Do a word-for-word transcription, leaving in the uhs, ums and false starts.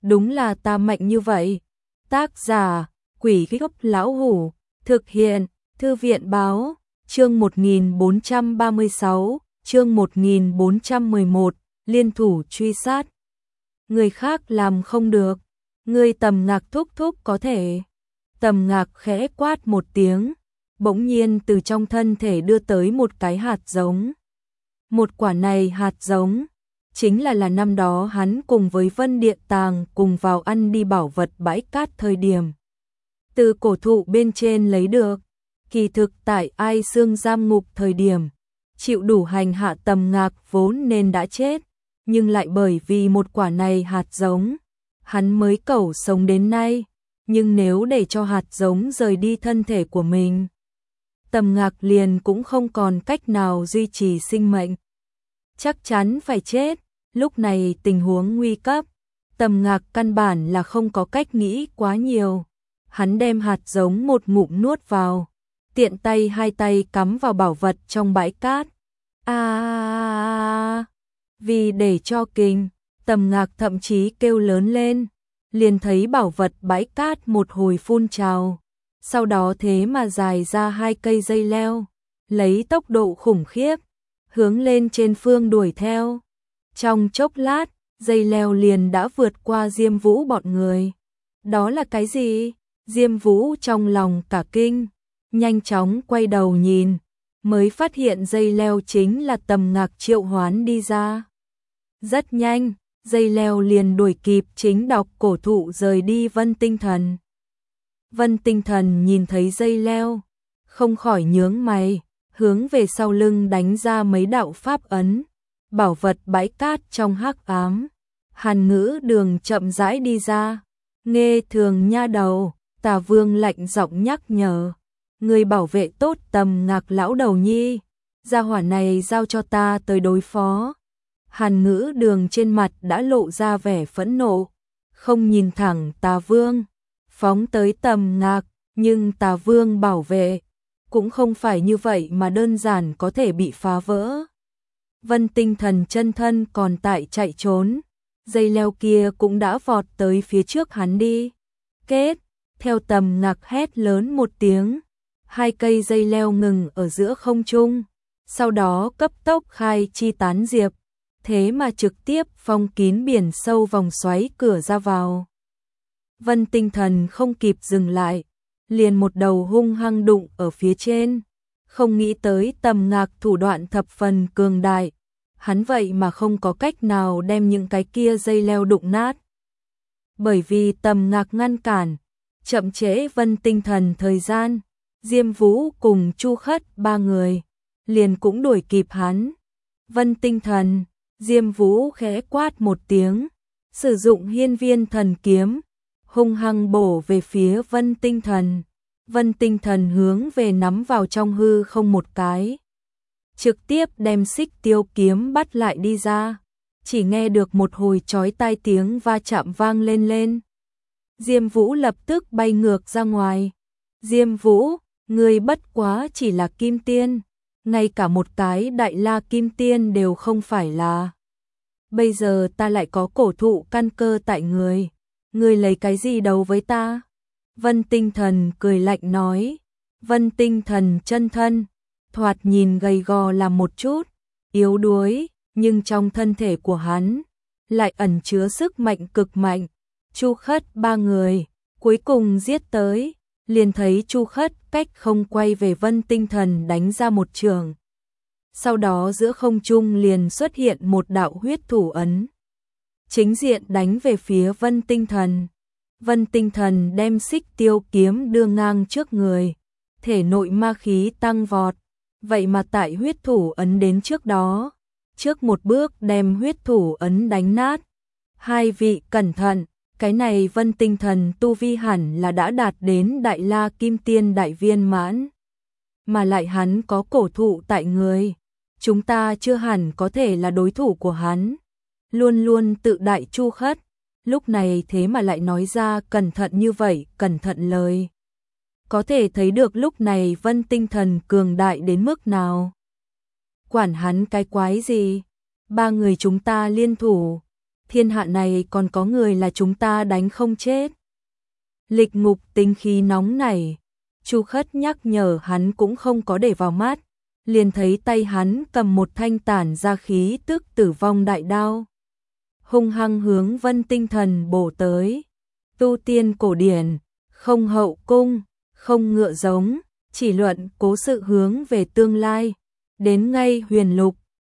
đúng là ta mạnh như vậy. Tác giả, Quỷ Gốc Lão Hủ, thực hiện, Thư viện báo, chương một nghìn bốn trăm ba mươi sáu, chương một nghìn bốn trăm mười một, liên thủ truy sát. Người khác làm không được, người Tầm Ngạc thúc thúc có thể. Tầm Ngạc khẽ quát một tiếng, bỗng nhiên từ trong thân thể đưa tới một cái hạt giống. Một quả này hạt giống, chính là là năm đó hắn cùng với Vân Điện Tàng cùng vào ăn đi bảo vật bãi cát thời điểm. Từ cổ thụ bên trên lấy được, kỳ thực tại Ai Xương giam ngục thời điểm, chịu đủ hành hạ Tầm Ngạc vốn nên đã chết, nhưng lại bởi vì một quả này hạt giống, hắn mới cẩu sống đến nay, nhưng nếu để cho hạt giống rời đi thân thể của mình, Tầm Ngạc liền cũng không còn cách nào duy trì sinh mệnh. Chắc chắn phải chết, lúc này tình huống nguy cấp, Tầm Ngạc căn bản là không có cách nghĩ quá nhiều. Hắn đem hạt giống một ngụm nuốt vào, tiện tay hai tay cắm vào bảo vật trong bãi cát. À, vì để cho kinh, Tầm Ngạc thậm chí kêu lớn lên, liền thấy bảo vật bãi cát một hồi phun trào, sau đó thế mà dài ra hai cây dây leo, lấy tốc độ khủng khiếp, hướng lên trên phương đuổi theo. Trong chốc lát, dây leo liền đã vượt qua Diêm Vũ bọn người. Đó là cái gì? Diêm Vũ trong lòng cả kinh, nhanh chóng quay đầu nhìn, mới phát hiện dây leo chính là Tầm Ngạc triệu hoán đi ra. Rất nhanh, dây leo liền đuổi kịp chính đọc cổ thụ rời đi Vân Tinh Thần. Vân Tinh Thần nhìn thấy dây leo, không khỏi nhướng mày, hướng về sau lưng đánh ra mấy đạo pháp ấn, bảo vật bãi cát trong hắc ám. Hàn Ngữ Đường chậm rãi đi ra, nghe thường nha đầu, Tà Vương lạnh giọng nhắc nhở, người bảo vệ tốt Tầm Ngạc lão đầu nhi, gia hỏa này giao cho ta tới đối phó. Hàn Ngữ Đường trên mặt đã lộ ra vẻ phẫn nộ, không nhìn thẳng Tà Vương, phóng tới Tầm Ngạc, nhưng Tà Vương bảo vệ, cũng không phải như vậy mà đơn giản có thể bị phá vỡ. Vân Tinh Thần chân thân còn tại chạy trốn, dây leo kia cũng đã vọt tới phía trước hắn đi. Kết, theo Tầm Ngạc hét lớn một tiếng, hai cây dây leo ngừng ở giữa không trung, sau đó cấp tốc khai chi tán diệp, thế mà trực tiếp phong kín biển sâu vòng xoáy cửa ra vào. Vân Tinh Thần không kịp dừng lại, liền một đầu hung hăng đụng ở phía trên, không nghĩ tới Tầm Ngạc thủ đoạn thập phần cường đại, hắn vậy mà không có cách nào đem những cái kia dây leo đụng nát. Bởi vì Tầm Ngạc ngăn cản, chậm trễ Vân Tinh Thần thời gian, Diêm Vũ cùng Chu Khất ba người liền cũng đuổi kịp hắn. Vân Tinh Thần, Diêm Vũ khẽ quát một tiếng, sử dụng Hiên Viên Thần Kiếm, hung hăng bổ về phía Vân Tinh Thần. Vân Tinh Thần hướng về nắm vào trong hư không một cái, trực tiếp đem Xích Tiêu kiếm bắt lại đi ra. Chỉ nghe được một hồi chói tai tiếng va chạm vang lên lên. Diêm Vũ lập tức bay ngược ra ngoài. Diêm Vũ, ngươi bất quá chỉ là kim tiên, ngay cả một cái đại la kim tiên đều không phải là. Bây giờ ta lại có cổ thụ căn cơ tại người, ngươi lấy cái gì đấu với ta? Vân Tinh Thần cười lạnh nói. Vân Tinh Thần chân thân, thoạt nhìn gầy gò là một chút, yếu đuối, nhưng trong thân thể của hắn lại ẩn chứa sức mạnh cực mạnh. Chu Khất ba người cuối cùng giết tới, liền thấy Chu Khất cách không quay về Vân Tinh Thần đánh ra một trường. Sau đó giữa không trung liền xuất hiện một đạo huyết thủ ấn, chính diện đánh về phía Vân Tinh Thần. Vân Tinh Thần đem Xích Tiêu kiếm đưa ngang trước người, thể nội ma khí tăng vọt, vậy mà tại huyết thủ ấn đến trước đó, trước một bước đem huyết thủ ấn đánh nát. Hai vị cẩn thận, cái này Vân Tinh Thần tu vi hẳn là đã đạt đến Đại La Kim Tiên đại viên mãn, mà lại hắn có cổ thụ tại người, chúng ta chưa hẳn có thể là đối thủ của hắn. Luôn luôn tự đại Chu Khất, lúc này thế mà lại nói ra cẩn thận như vậy, cẩn thận lời. Có thể thấy được lúc này Vân Tinh Thần cường đại đến mức nào. Quản hắn cái quái gì, ba người chúng ta liên thủ, thiên hạ này còn có người là chúng ta đánh không chết. Lịch Ngục tính khí nóng nảy, Chu Khất nhắc nhở hắn cũng không có để vào mắt, liền thấy tay hắn cầm một thanh tản ra khí tức tử vong đại đao, hung hăng hướng Vân Tinh Thần bổ tới. Tu tiên cổ điển, không hậu cung, không ngựa giống, chỉ luận cố sự hướng về tương lai, đến ngay huyền lục,